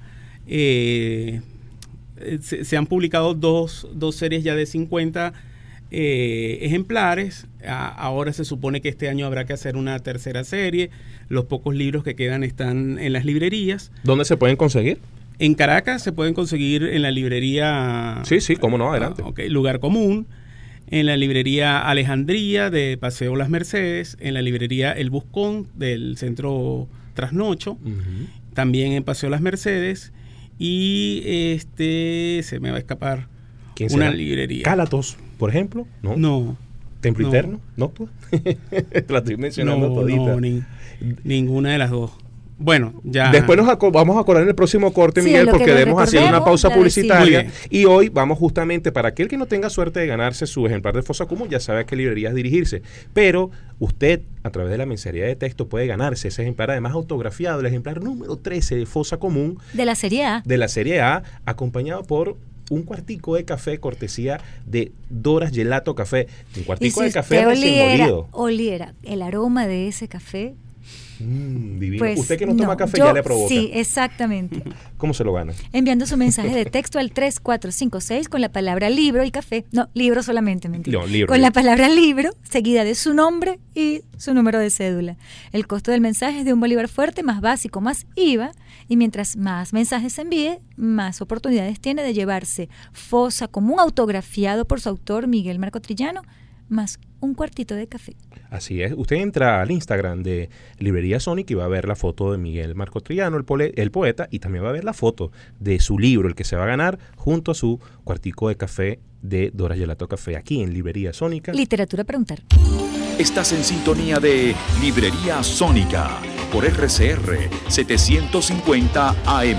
Se han publicado dos series ya de 50 ejemplares. Ahora se supone que este año habrá que hacer una tercera serie. Los pocos libros que quedan están en las librerías. ¿Dónde se pueden conseguir? En Caracas se pueden conseguir en la librería... Sí, cómo no, adelante. Lugar Común, en la librería Alejandría de Paseo Las Mercedes, en la librería El Buscón del Centro Trasnocho, también en Paseo Las Mercedes, y se me va a escapar una librería. Cálatos, por ejemplo, ¿no? ¿Templo Interno? ¿No? La estoy mencionando todita. Ninguna de las dos. Bueno, ya. Después vamos a acordar en el próximo corte, Miguel, porque debemos hacer una pausa publicitaria. Y hoy vamos justamente, para aquel que no tenga suerte de ganarse su ejemplar de Fosa Común, ya sabe a qué librerías dirigirse. Pero usted, a través de la mensajería de texto, puede ganarse ese ejemplar, además autografiado, el ejemplar número 13 de Fosa Común. De la Serie A. De la Serie A, acompañado por un cuartico de café, cortesía de Doras Gelato Café. Un cuartico de café recién molido. Oliera el aroma de ese café. Divino. Pues, usted que no toma café ya le provoca. Sí, exactamente. ¿Cómo se lo gana? Enviando su mensaje de texto al 3456 con la palabra libro y café. No, libro solamente, mentira. No, libro. Con la palabra libro, seguida de su nombre y su número de cédula. El costo del mensaje es de $1 fuerte, más básico, más IVA. Y mientras más mensajes se envíe, más oportunidades tiene de llevarse Fosa Común autografiado por su autor Miguel Marco Trillano, más un cuartito de café. Así es. Usted entra al Instagram de Librería Sonic y va a ver la foto de Miguel Marco Trillano, el poeta, y también va a ver la foto de su libro, el que se va a ganar, junto a su cuartico de café de Doras Gelato Café, aquí en Librería Sónica. Literatura para untar. Estás en sintonía de Librería Sónica por RCR 750 AM.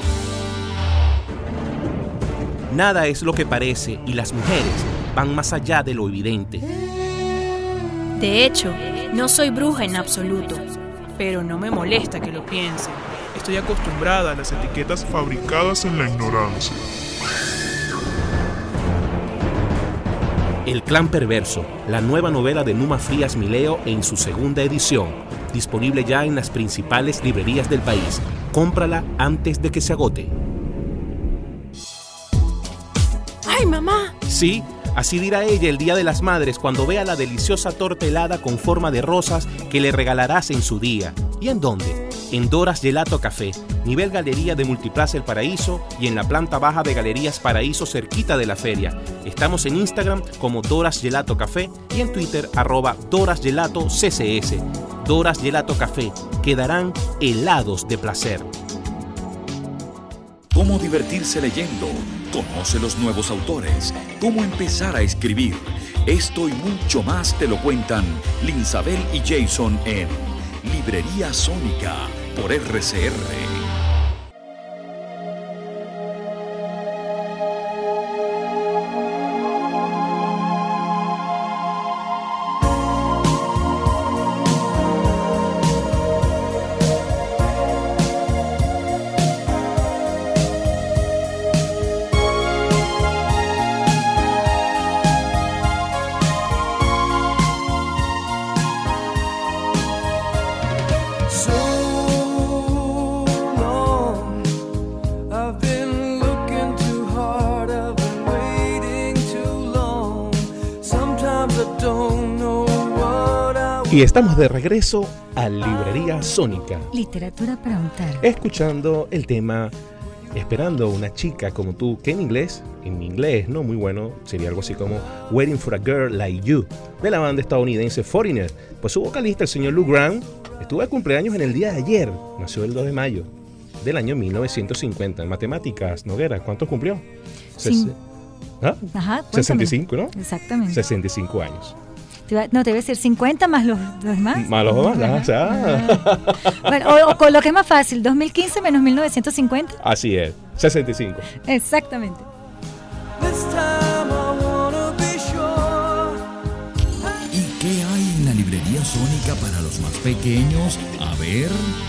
Nada es lo que parece y las mujeres van más allá de lo evidente. De hecho, no soy bruja en absoluto, pero no me molesta que lo piensen. Estoy acostumbrada a las etiquetas fabricadas en la ignorancia. El Clan Perverso, la nueva novela de Numa Frías Mileo en su segunda edición, disponible ya en las principales librerías del país. Cómprala antes de que se agote. ¡Ay, mamá! Sí, así dirá ella el Día de las Madres cuando vea la deliciosa torta helada con forma de rosas que le regalarás en su día. ¿Y en dónde? En Doras Gelato Café, nivel Galería de Multiplaza El Paraíso y en la planta baja de Galerías Paraíso cerquita de la feria. Estamos en Instagram como Doras Gelato Café y en Twitter @DorasGelatoCCS. Doras Gelato Café, quedarán helados de placer. ¿Cómo divertirse leyendo? Conoce los nuevos autores. ¿Cómo empezar a escribir? Esto y mucho más te lo cuentan Linsabel y Jason en Librería Sónica por RCR. Y estamos de regreso a Librería Sónica. Literatura para untar. Escuchando el tema esperando una chica como tú, que en inglés no muy bueno, sería algo así como Waiting for a Girl Like You, de la banda estadounidense Foreigner. Pues su vocalista, el señor Lou Grant, estuvo de cumpleaños en el día de ayer, nació el 2 de mayo del año 1950. En matemáticas, Noguera, ¿cuántos cumplió? Ajá, 65, ¿no? Exactamente. 65 años. No, debe ser 50 más los demás. Más los demás, Bueno, o con lo que es más fácil, 2015 menos 1950. Así es, 65. Exactamente. ¿Y qué hay en la librería Sónica para los más pequeños? A ver...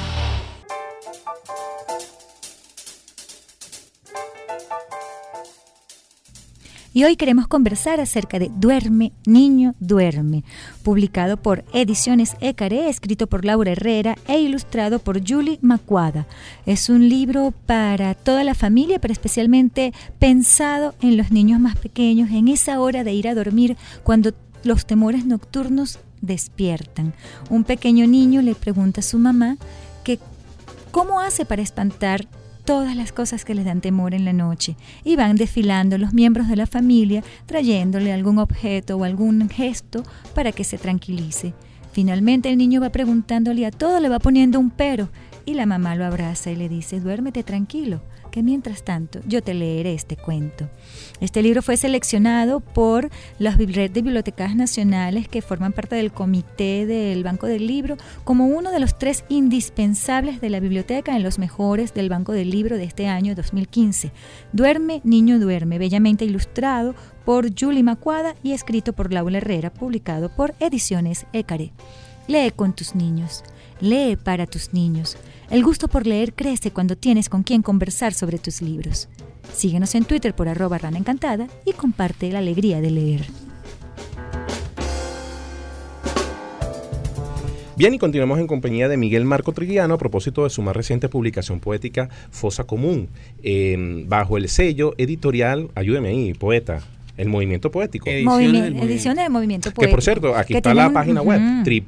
Y hoy queremos conversar acerca de Duerme, Niño, Duerme, publicado por Ediciones Écaré, escrito por Laura Herrera e ilustrado por Julie Macuada. Es un libro para toda la familia, pero especialmente pensado en los niños más pequeños, en esa hora de ir a dormir cuando los temores nocturnos despiertan. Un pequeño niño le pregunta a su mamá que cómo hace para espantar todas las cosas que les dan temor en la noche, y van desfilando los miembros de la familia trayéndole algún objeto o algún gesto para que se tranquilice. Finalmente el niño va preguntándole a todo, le va poniendo un pero, y la mamá lo abraza y le dice: duérmete tranquilo, que mientras tanto yo te leeré este cuento. Este libro fue seleccionado por las Red de Bibliotecas Nacionales, que forman parte del comité del Banco del Libro, como uno de los 3 indispensables de la biblioteca en los mejores del Banco del Libro de este año 2015. Duerme, Niño, Duerme, bellamente ilustrado por Julie Macuada y escrito por Laura Herrera, publicado por Ediciones Écaré. Lee con tus niños, lee para tus niños. El gusto por leer crece cuando tienes con quien conversar sobre tus libros. Síguenos en Twitter por @RanaEncantada y comparte la alegría de leer. Bien, y continuamos en compañía de Miguel Marco Triguiano a propósito de su más reciente publicación poética, Fosa Común, bajo el sello editorial, ayúdeme ahí, poeta, El Movimiento Poético. Ediciones del Movimiento Poético. Que por cierto, aquí está la página web,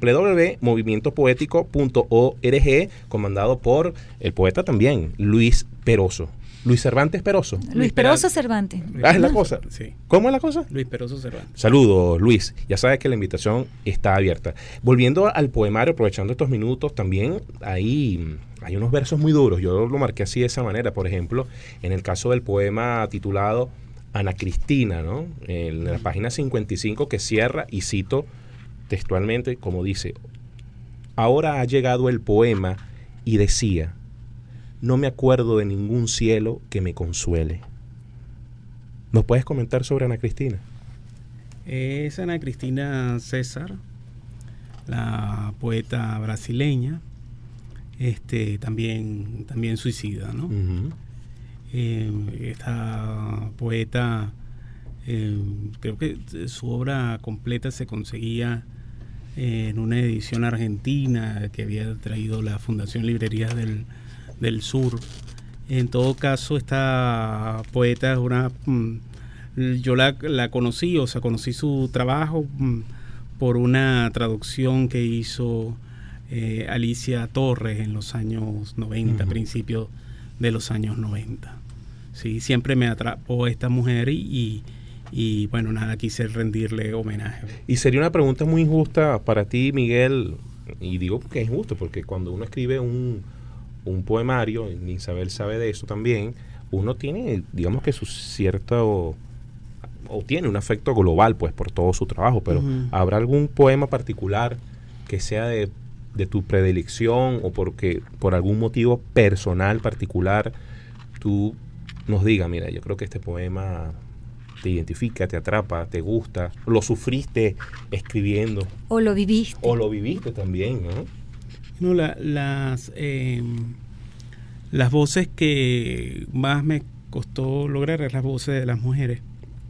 www.movimientopoético.org, comandado por el poeta también, Luis Peroso. Luis Cervantes Peroso. Luis Peroso Cervantes. Es la cosa. Sí. ¿Cómo es la cosa? Luis Peroso Cervantes. Saludos, Luis. Ya sabes que la invitación está abierta. Volviendo al poemario, aprovechando estos minutos, también hay unos versos muy duros. Yo lo marqué así de esa manera. Por ejemplo, en el caso del poema titulado Ana Cristina, ¿no? En la página 55, que cierra, y cito textualmente, como dice: ahora ha llegado el poema y decía: no me acuerdo de ningún cielo que me consuele. ¿Nos puedes comentar sobre Ana Cristina? Es Ana Cristina César, la poeta brasileña, también suicida, ¿no? Uh-huh. Esta poeta, creo que su obra completa se conseguía en una edición argentina que había traído la Fundación Librerías del Sur. En todo caso, esta poeta es yo la conocí, conocí su trabajo por una traducción que hizo Alicia Torres en los años 90, uh-huh. Principios de los años 90. Sí, siempre me atrapó esta mujer y bueno, nada, quise rendirle homenaje. Y sería una pregunta muy injusta para ti, Miguel, y digo que es injusto porque cuando uno escribe un poemario, y Isabel sabe de eso también, uno tiene, digamos que su cierto, o tiene un afecto global pues por todo su trabajo, pero uh-huh. ¿Habrá algún poema particular que sea de tu predilección o porque por algún motivo personal particular tú nos digas: mira, yo creo que este poema te identifica, te atrapa, te gusta, lo sufriste escribiendo? O lo viviste. O lo viviste también, ¿no? No, las voces que más me costó lograr es las voces de las mujeres.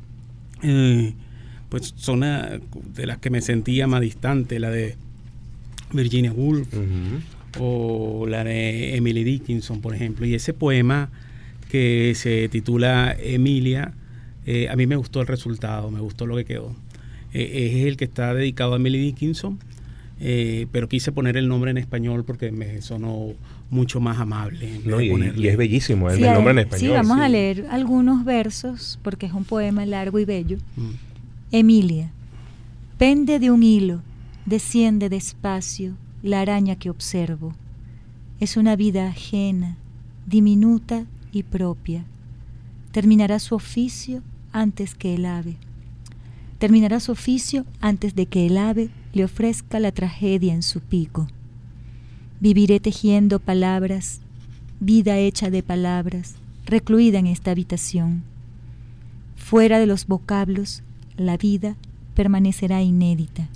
Pues son de las que me sentía más distante, la de Virginia Woolf, uh-huh. o la de Emily Dickinson, por ejemplo. Y ese poema que se titula Emilia, a mí me gustó el resultado, me gustó lo que quedó. Es el que está dedicado a Emily Dickinson, pero quise poner el nombre en español porque me sonó mucho más amable. No, y es bellísimo el nombre en español. Sí, vamos a leer algunos versos porque es un poema largo y bello. Emilia, pende de un hilo, desciende despacio la araña que observo. Es una vida ajena, diminuta y propia. Terminará su oficio antes que el ave. Terminará su oficio antes de que el ave le ofrezca la tragedia en su pico. Viviré tejiendo palabras, vida hecha de palabras, recluida en esta habitación. Fuera de los vocablos, la vida permanecerá inédita.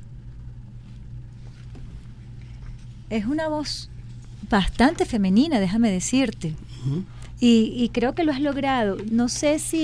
Es una voz bastante femenina, déjame decirte. Y creo que lo has logrado. No sé si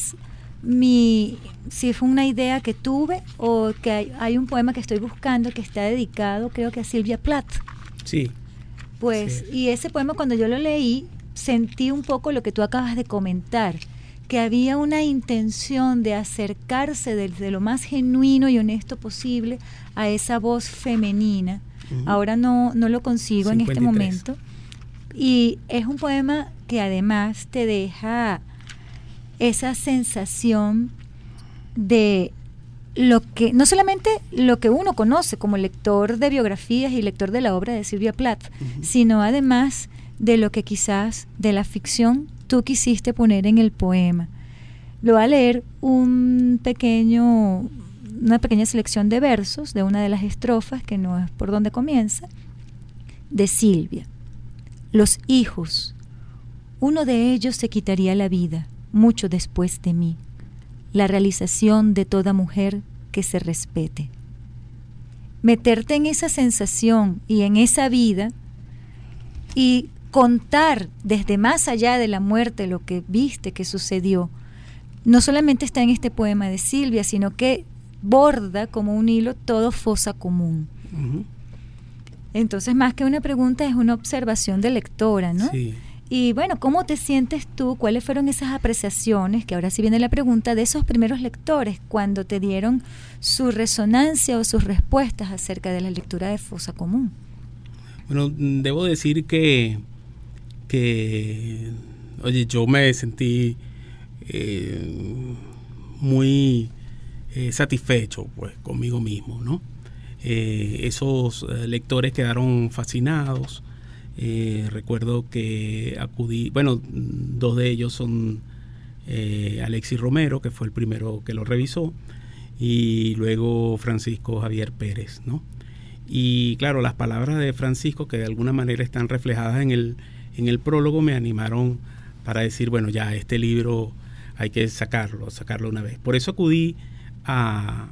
fue una idea que tuve o que hay un poema que estoy buscando que está dedicado, creo que a Sylvia Plath. Sí. Pues, sí. Y ese poema cuando yo lo leí, sentí un poco lo que tú acabas de comentar, que había una intención de acercarse desde lo más genuino y honesto posible a esa voz femenina. Ahora no lo consigo 53. En este momento. Y es un poema que además te deja esa sensación de lo que, no solamente lo que uno conoce como lector de biografías y lector de la obra de Sylvia Plath, sino además de lo que quizás de la ficción tú quisiste poner en el poema. Lo voy a leer una pequeña selección de versos de una de las estrofas, que no es por donde comienza, de Silvia. Los hijos, uno de ellos se quitaría la vida mucho después de mí, la realización de toda mujer que se respete. Meterte en esa sensación y en esa vida y contar desde más allá de la muerte lo que viste que sucedió, no solamente está en este poema de Silvia, sino que borda como un hilo todo fosa común. Entonces, más que una pregunta, es una observación de lectora, ¿no? Sí. Y bueno, ¿cómo te sientes tú? ¿Cuáles fueron esas apreciaciones, que ahora sí viene la pregunta, de esos primeros lectores cuando te dieron su resonancia o sus respuestas acerca de la lectura de fosa común? Bueno, debo decir que oye, yo me sentí muy satisfecho pues conmigo mismo, ¿no? Esos lectores quedaron fascinados. Recuerdo que acudí, bueno, dos de ellos son Alexis Romero, que fue el primero que lo revisó, y luego Francisco Javier Pérez, ¿no? Y claro, las palabras de Francisco, que de alguna manera están reflejadas en el prólogo, me animaron para decir, bueno, ya este libro hay que sacarlo una vez. Por eso acudí a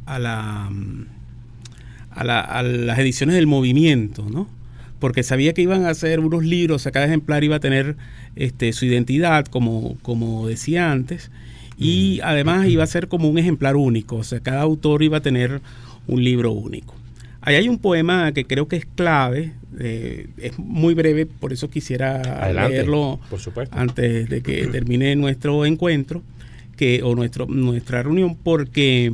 las ediciones del Movimiento, ¿no? Porque sabía que iban a hacer unos libros, o sea, cada ejemplar iba a tener su identidad, como decía antes, y además iba a ser como un ejemplar único, o sea, cada autor iba a tener un libro único. Ahí hay un poema que creo que es clave, es muy breve, por eso quisiera leerlo antes de que termine nuestro encuentro, nuestra reunión, porque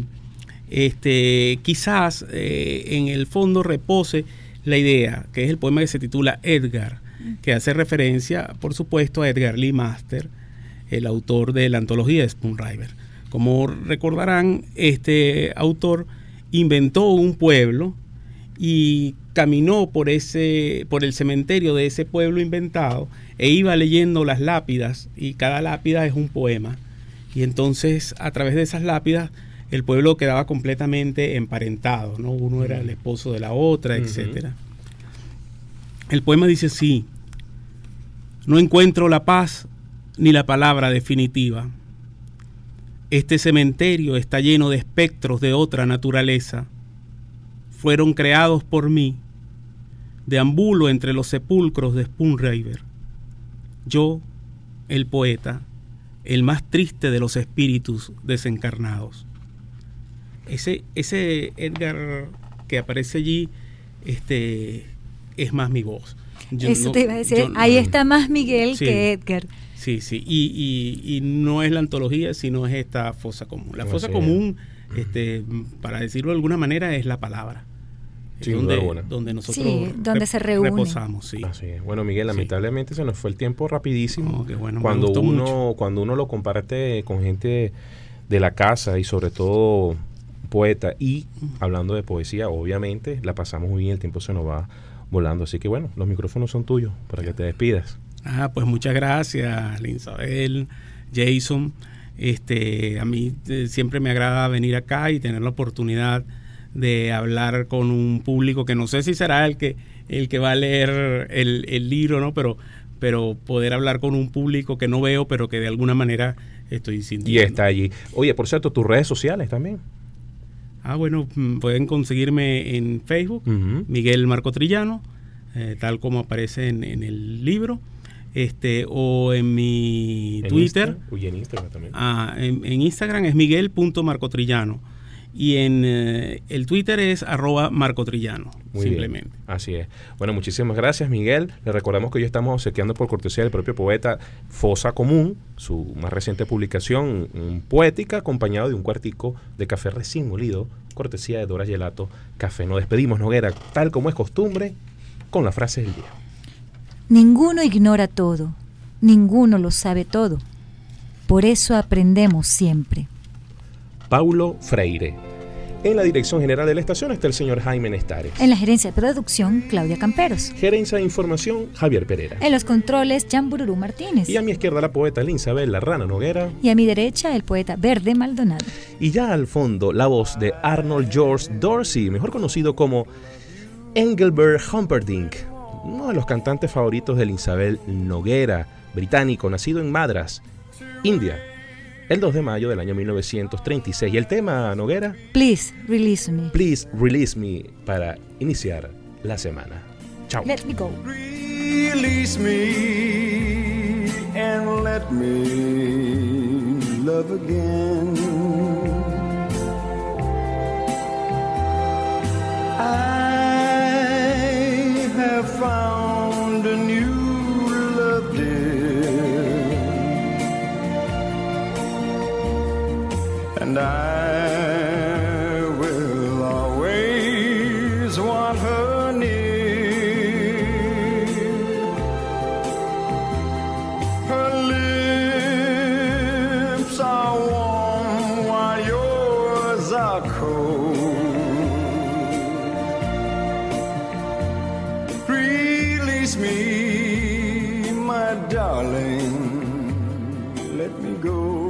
quizás en el fondo repose la idea, que es el poema que se titula Edgar, que hace referencia, por supuesto, a Edgar Lee Master, el autor de la antología de Spoon River. Como recordarán, este autor inventó un pueblo y caminó por el cementerio de ese pueblo inventado e iba leyendo las lápidas, y cada lápida es un poema. Y entonces, a través de esas lápidas, el pueblo quedaba completamente emparentado, ¿no? Uno era el esposo de la otra, etcétera. El poema dice así: no encuentro la paz ni la palabra definitiva. Este cementerio está lleno de espectros de otra naturaleza. Fueron creados por mí. Deambulo entre los sepulcros de Spoon River. Yo, el poeta, el más triste de los espíritus desencarnados. Ese Edgar que aparece allí es más mi voz. Eso te iba a decir, ahí está más Miguel que Edgar. Sí, y no es la antología, sino es esta fosa común. La fosa común, para decirlo de alguna manera, es la palabra. Sin duda alguna. Donde nosotros donde se reúnen. reposamos. Sí. Así es. Bueno, Miguel, lamentablemente se nos fue el tiempo rapidísimo. Qué bueno, cuando me gustó mucho. cuando uno lo comparte con gente de la casa y sobre todo poeta y hablando de poesía, obviamente la pasamos muy bien, el tiempo se nos va volando. Así que bueno, los micrófonos son tuyos para que te despidas. Pues muchas gracias, Linsabel, Jason. A mí siempre me agrada venir acá y tener la oportunidad de hablar con un público que no sé si será el que va a leer el libro, ¿no? Pero poder hablar con un público que no veo, pero que de alguna manera estoy sintiendo. Y está allí. Oye, por cierto, tus redes sociales también. Bueno, pueden conseguirme en Facebook, Miguel Marco Trillano, tal como aparece en el libro, o en mi Twitter. Y en Instagram también. En Instagram es miguel.marcotrillano. Y en el Twitter es @marcotrillano, simplemente. Bien, así es. Bueno, muchísimas gracias, Miguel. Le recordamos que hoy estamos obsequiando por cortesía del propio poeta Fosa Común, su más reciente publicación poética, acompañado de un cuartico de café recién molido, cortesía de Dora Gelato Café. Nos despedimos, Noguera, tal como es costumbre, con la frase del día. Ninguno ignora todo, ninguno lo sabe todo. Por eso aprendemos siempre. Paulo Freire. En la dirección general de la estación está el señor Jaime Nestares. En la gerencia de producción, Claudia Camperos. Gerencia de información, Javier Pereira. En los controles, Jan Bururú Martínez. Y a mi izquierda la poeta Linsabel La Rana Noguera. Y a mi derecha el poeta Verde Maldonado. Y ya al fondo la voz de Arnold George Dorsey, mejor conocido como Engelbert Humperdinck, uno de los cantantes favoritos de Linsabel Noguera, británico, nacido en Madras, India, el 2 de mayo del año 1936. Y el tema, Noguera, Please Release Me. Please Release Me, para iniciar la semana. Chao. Let me go. Release me and let me love again. I have found a new love, dear, and I will always want her near. Her lips are warm while yours are cold. Release me, my darling, let me go.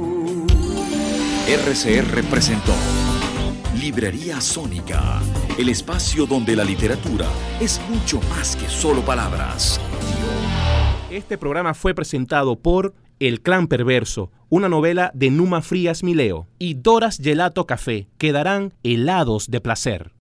RCR presentó Librería Sónica, el espacio donde la literatura es mucho más que solo palabras. Este programa fue presentado por El Clan Perverso, una novela de Numa Frías Mileo, y Doras Gelato Café, que darán helados de placer.